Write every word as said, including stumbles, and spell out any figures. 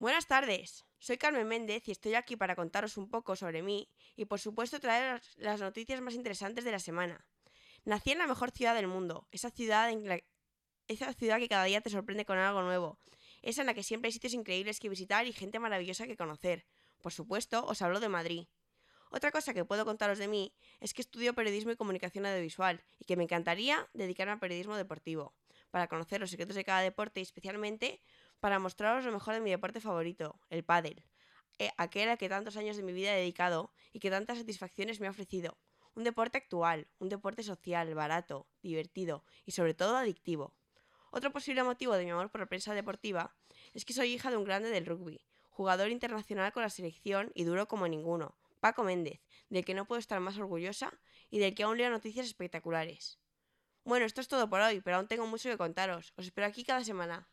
Buenas tardes, soy Carmen Méndez y estoy aquí para contaros un poco sobre mí y por supuesto traer las noticias más interesantes de la semana. Nací en la mejor ciudad del mundo, esa ciudad, en la, esa ciudad que cada día te sorprende con algo nuevo, esa en la que siempre hay sitios increíbles que visitar y gente maravillosa que conocer. Por supuesto, os hablo de Madrid. Otra cosa que puedo contaros de mí es que estudio periodismo y comunicación audiovisual y que me encantaría dedicarme al periodismo deportivo, para conocer los secretos de cada deporte y especialmente para mostraros lo mejor de mi deporte favorito, el pádel, eh, aquel al que tantos años de mi vida he dedicado y que tantas satisfacciones me ha ofrecido. Un deporte actual, un deporte social, barato, divertido y sobre todo adictivo. Otro posible motivo de mi amor por la prensa deportiva es que soy hija de un grande del rugby, jugador internacional con la selección y duro como ninguno, Paco Méndez, del que no puedo estar más orgullosa y del que aún leo noticias espectaculares. Bueno, esto es todo por hoy, pero aún tengo mucho que contaros. Os espero aquí cada semana.